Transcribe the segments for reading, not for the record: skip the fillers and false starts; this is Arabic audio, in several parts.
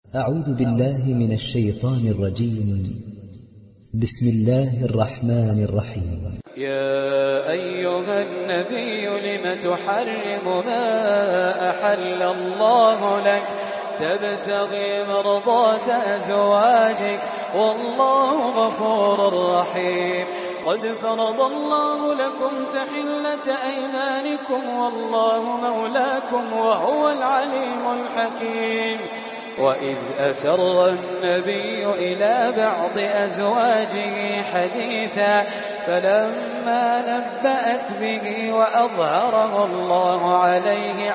أعوذ بالله من الشيطان الرجيم. بسم الله الرحمن الرحيم. يا أيها النبي لم تحرم ما أحل الله لك تبتغي مرضات أزواجك والله غفور رحيم. قد فرض الله لكم تحلة أيمانكم والله مولاكم وهو العليم الحكيم. وإذ أسر النبي إلى بعض أزواجه حديثا فلما نبأت به وأظهره الله عليه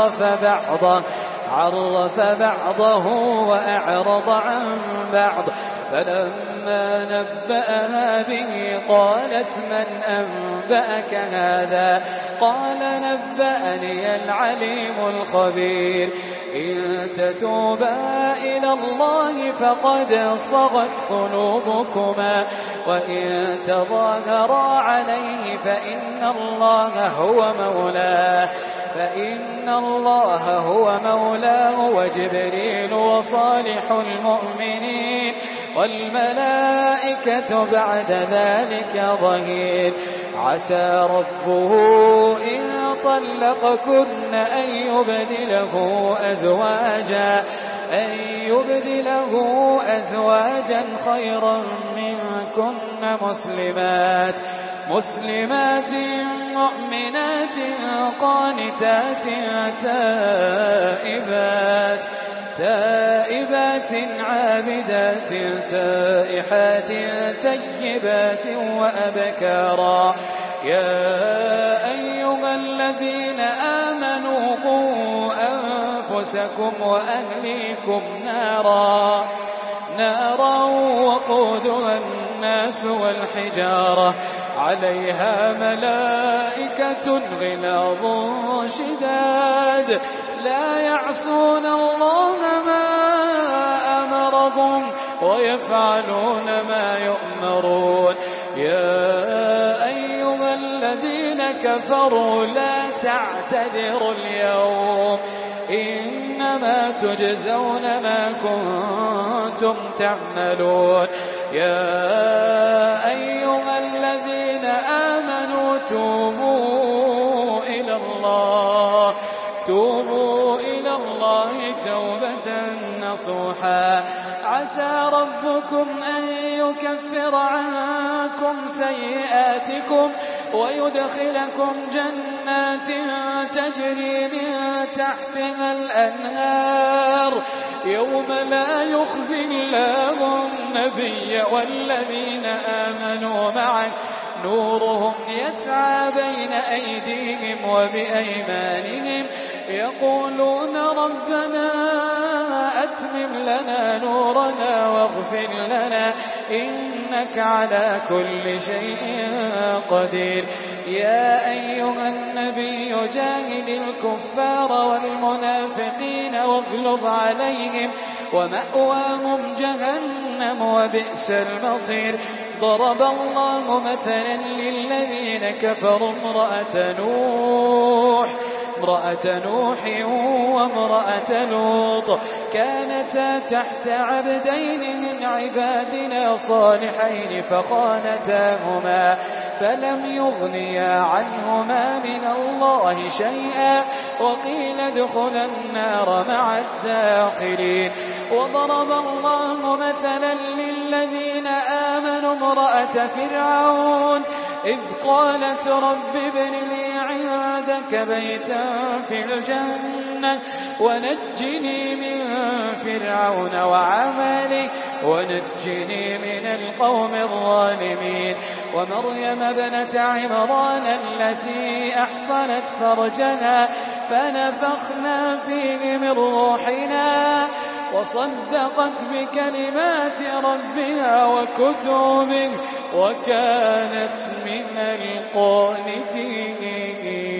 عرف بعضه وأعرض عن بعض. فلما نبأها به قالت من أنبأك هذا؟ قال نبأني العليم الخبير. إن تتوبا إلى الله فقد صغت قلوبكما وإن تظاهرا عليه فإن الله هو مولاه وجبريل وصالح المؤمنين والملائكة بعد ذلك ظهير. عسى ربه إن طلقكن أن يبدله أزواجا خيرا منكن مسلمات مؤمنات قانتات تائبات عابدات سائحات ثيبات وأبكارا. يا أيها الذين آمنوا قوا أنفسكم وأهليكم نارا وقودها الناس والحجارة عليها ملائكة غلاظ شداد لا يعصون الله ما أمرهم ويفعلون ما يؤمرون. يا أيها الذين كفروا لا تعتذروا اليوم إنما تجزون ما كنتم تعملون. يا أيها الذين آمنوا توبوا إلى الله توبة نصوحا. عسى ربكم أن يكفر عنكم سيئاتكم ويدخلكم جنات تجري من تحتها الأنهار يوم لا يخزي الله النبي والذين آمنوا معه نورهم يسعى بين أيديهم وبأيمانهم يقولون ربنا أتمم لنا نورنا واغفر لنا إنك على كل شيء قدير. يا أيها النبي جاهد الكفار والمنافقين واغلظ عليهم ومأواهم جهنم وبئس المصير. ضرب الله مثلا للذين كفروا امرأة نوح وامرأة لوط كانتا تحت عبدين من عبادنا صالحين فخانتاهما فلم يغنيا عنهما من الله شيئا وقيل ادخلا النار مع الداخلين. وضرب الله مثلا للذين آمنوا امرأة فرعون إذ قالت رب ابن لي عندك بيتا في الجنة ونجني من فرعون وعمله ونجني من القوم الظالمين. ومريم ابنة عمران التي أحصنت فرجها فنفخنا فيه من روحنا وصدقت بكلمات ربها وكتبه وكانت من القانتين.